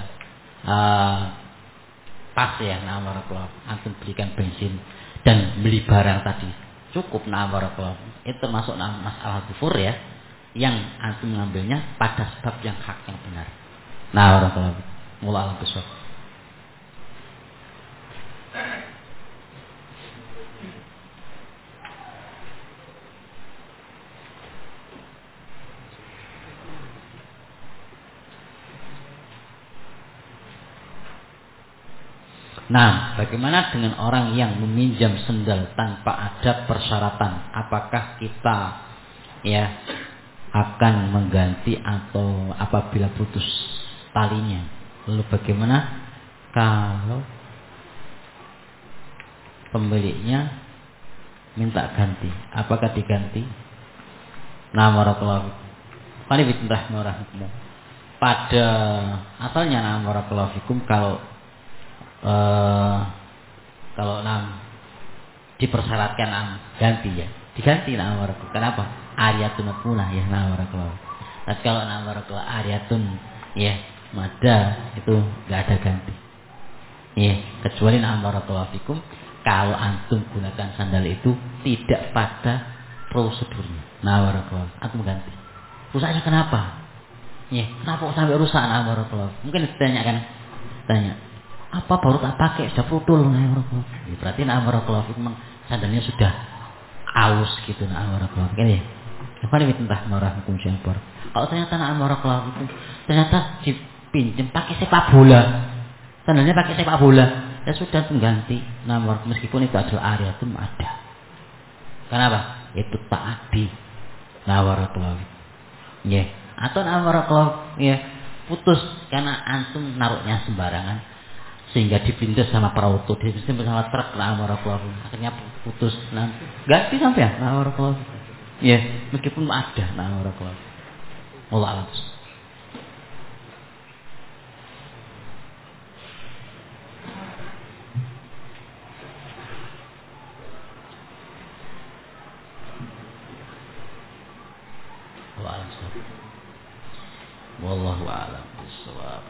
pas ya barakallahu, antum belikan bensin dan beli barang tadi cukup barakallahu. Itu termasuk masalah kufur ya. yang antum mengambilnya pada sebab yang hak yang benar. Nah, barakallahu fikum. Wallahu a'lam bishawab. Nah, bagaimana dengan orang yang meminjam sendal tanpa ada persyaratan? Apakah kita ya akan mengganti atau apabila putus talinya? Lalu bagaimana kalau pemiliknya minta ganti? Apakah diganti? Nah, barakallahu fikum. Pada asalnya nah barakallahu fikum kalau dipersyaratkan ganti ya diganti barakallahu. Kenapa? Ariyatun punah ya barakallahu. Tapi kalau barakallahu ariyatun ya mada itu nggak ada ganti ya, kecuali barakallahu fikum kalau antum gunakan sandal itu tidak pada prosedurnya barakallahu, antum ganti. Rusaknya kenapa? Ya, kenapa kok sampai rusak barakallahu? Mungkin ditanyakan apa baru tak pakai sudah putul ya, berarti barakallahu memang sandalnya sudah aus gitu barakallahu kan ya. Apa nih tentang marahum syabbar. Kalau ternyata barakallahu ternyata dipinjam pakai sepak bola. Sandalnya pakai sepak bola. Ya sudah mengganti meskipun itu adalah ariyatun ada. Kenapa? Itu ta'adi. Barakallahu. Ya, atau barakallahu ya putus karena antum naruhnya sembarangan. Sehingga dipindah sama perauto, dipindah sama truk barakallahu. Akhirnya putus. Ganti sampai ya barakallahu. Ya, meskipun ada barakallahu. Wallahu a'lam. Wallahu a'lam bishawab.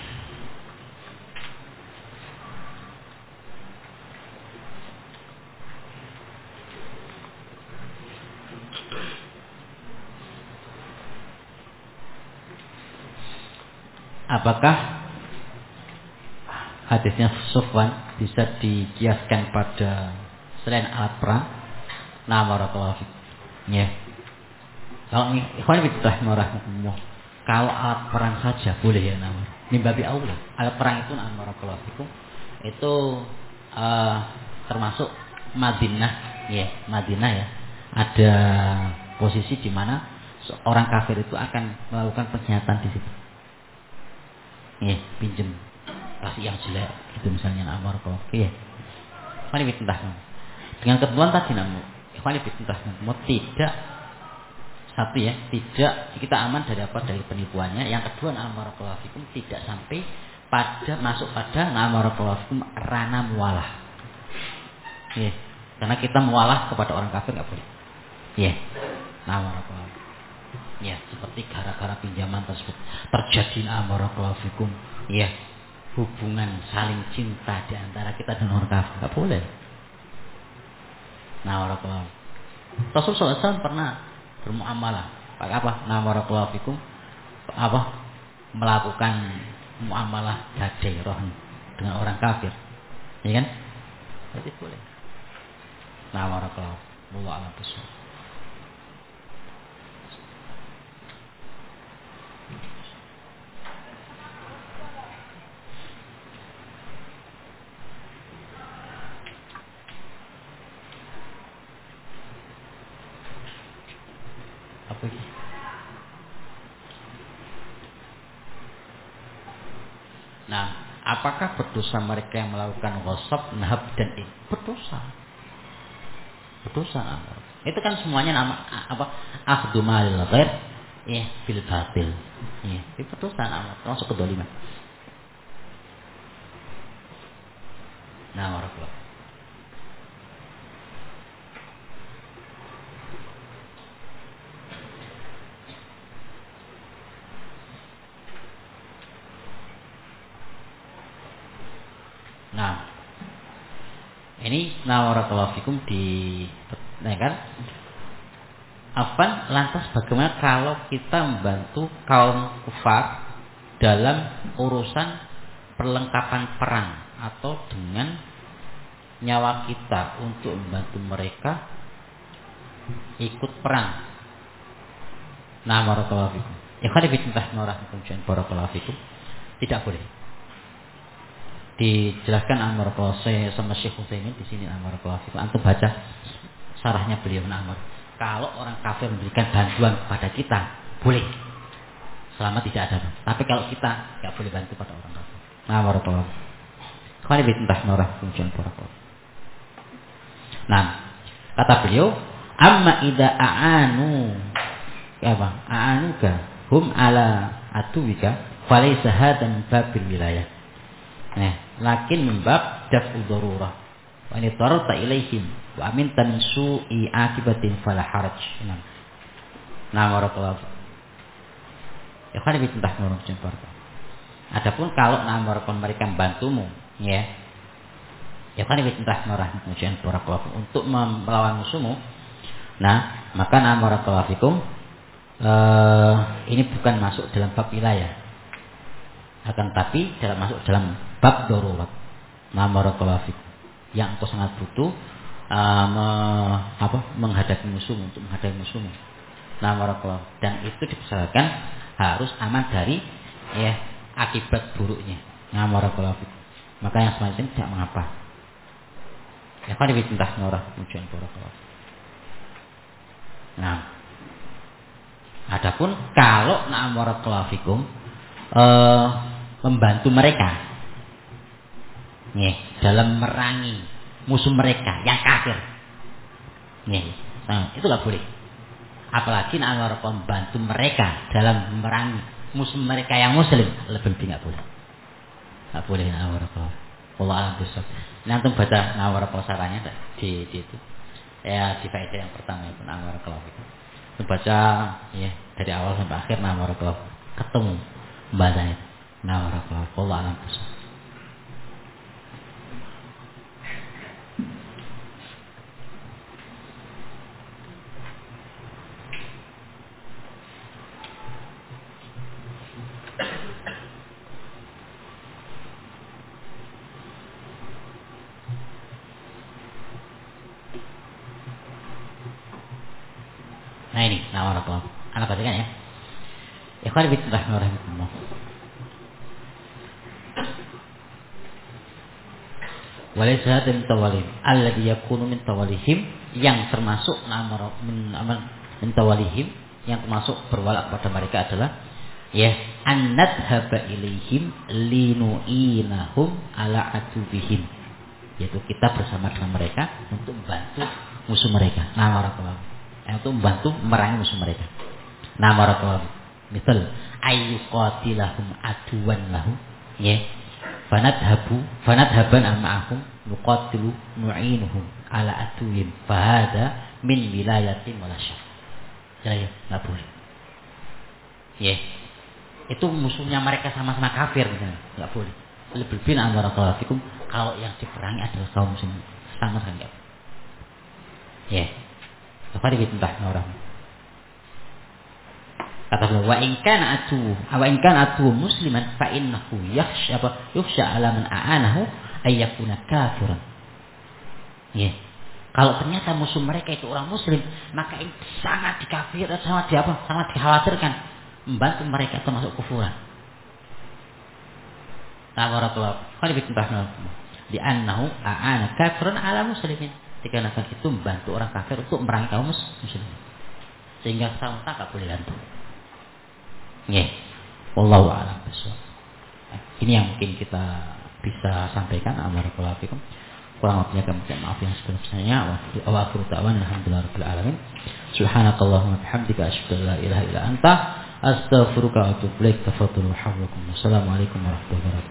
Apakah hadisnya Sufwan bisa dikiaskan pada selain alat perang? Nah, barakallahu fikum. Ya. Kalau ikhwan fillah kalau alat perang saja boleh ya namanya. Mimbabi aula. Alat perang itu barakallahu fikum itu termasuk Madinah, ya, Madinah ya. Ada posisi di mana orang kafir itu akan melakukan penjahatan di situ. Ya, pinjem kasih yang jelek gitu misalnya barakallahu. Ya. Mari kita tentang dengan ketentuan tadi mari kita tentang tidak satu ya, tidak kita aman dari dari penipuannya. Yang kedua barakallahu fikum tidak sampai masuk pada barakallahu fikum ranah mualah. Ya. Karena kita mualah kepada orang kafir enggak boleh. Ya. Barakallahu. Ya, seperti gara-gara pinjaman tersebut terjadi barakallahu fikum ya hubungan saling cinta di antara kita dan orang kafir, enggak boleh. Barakallahu. Rasulullah SAW pernah bermuamalah pakai apa? Barakallahu fikum melakukan muamalah gadai rohani dengan orang kafir. Ya kan? Berarti boleh. Barakallahu. Wallahu a'lam bishawab. Apa ini? Nah, apakah berdosa mereka yang melakukan ghasab, nahab dan berdosa? Berdosa. Itu kan semuanya nama apa? Akhdhu malil ghair ya bil batil. Ya, itu berdosa termasuk kedoliman. Nah, barakallahu. Nah, ini barakallahu fikum di kan lantas bagaimana kalau kita membantu kaum kufar dalam urusan perlengkapan perang atau dengan nyawa kita untuk membantu mereka ikut perang. Nah, barakallahu fikum. Ikhwan fillah barakallahu fikum. Tidak boleh. Dijelaskan Amar Qasai sama Syekh Utsaimin di sini Amar Qasai. Antum baca sarahnya beliau Amar. Kalau orang kafir memberikan bantuan kepada kita, boleh. Selama tidak ada. Tapi kalau kita enggak boleh bantu pada orang kafir. Amar Qasai. Khani bintah norah kunjung barakallahu. Nah, kata beliau, amma idza a'anu a'anuka hum ala atuwika falaysa hadan babil wilayah. Nah, lakin membab daf'u darurah. Wa in tarata ilaihim wa aminta min su'i akibatin fala haraj. Nah, barakallahu. Ya kan lebih tentang norah jempar. Adapun kalau barakallahu mereka membantumu, ya. Ya kan lebih tentang norah mujian barakallahu untuk melawan musuhmu. Nah, maka barakallahu fikum ini bukan masuk dalam bab wilayah. Akan tapi masuk dalam bab darurat. Barakallahu fikum. Yang engkau sangat butuh menghadapi musuhmu, untuk menghadapi musuhmu. Barakallahu. Dan itu dipersyaratkan harus aman dari akibat buruknya. Barakallahu fikum. Maka yang semacam ini tidak mengapa. Ya kan lebih tentang norah ujian barakallahu. Nah, adapun kalau barakallahu fikum membantu mereka dalam merangi musuh mereka yang kafir, nah, itu nggak boleh. Apalagi membantu mereka dalam merangi musuh mereka yang muslim, lebih nggak boleh. Nggak boleh Allah alam besok. Nanti baca barakallahu saranya di itu. Ya di faedah yang pertama itu barakallahu fikum. Baca ya dari awal sampai akhir barakallahu ketemu bahasanya. Barakallahu Allah alam besok. Nah ini, barakallahu. Anak bacakan ya. Ikhwan fillah rahimakumullah. Walaysa hadin tawalihim alladhi yakunu min tawalihim, yang termasuk min tawalihim, yang termasuk berwala kepada mereka adalah annadhaba ilaihim linu'inahum ala atubihim, yaitu kita bersama dengan mereka untuk membantu musuh mereka. Barakallahu. Untuk membantu merangi musuh mereka. Barakallahu. Misal ayyuqatilahum aduwan lahum, fanadhaban ma'ahum nuqatilu nu'inuhum ala atuwim fahada min wilayatin wala syaf. Ya, enggak boleh. Itu musuhnya mereka sama-sama kafir misalnya, enggak boleh. Lebih-lebih barakallahu fikum kalau yang diperangi adalah kaum muslim, sama sekali enggak. Apa dia tentang orang? Kata beliau, wa in kana atu musliman fa innahu yukhsha ala man a'anahu ay yakuna kafiran. Kalau ternyata musuh mereka itu orang muslim, maka ini sangat dikafirkan, sangat dikhawatirkan membantu mereka termasuk kufuran. Barakallahu. Kalau ditentang di annahu a'ana kafiran ala muslimin. Dikarenakan itu membantu orang kafir untuk merangi kaum muslim, sehingga sama tak boleh bantu. Wallahu a'lam bishawab. Ini yang mungkin kita bisa sampaikan. Barakallahu fikum. Kurang lebihnya kami mohon maaf yang sebesar-besarnya. Wa akhiru da'wana alhamdulillahirabbil alamin. Subhanakallahumma wa bihamdika asyhadu an la ilaha illa anta astaghfiruka wa atubu ilaik. Tafadhalu hafizakum. Wassalamualaikum warahmatullahi wabarakatuh.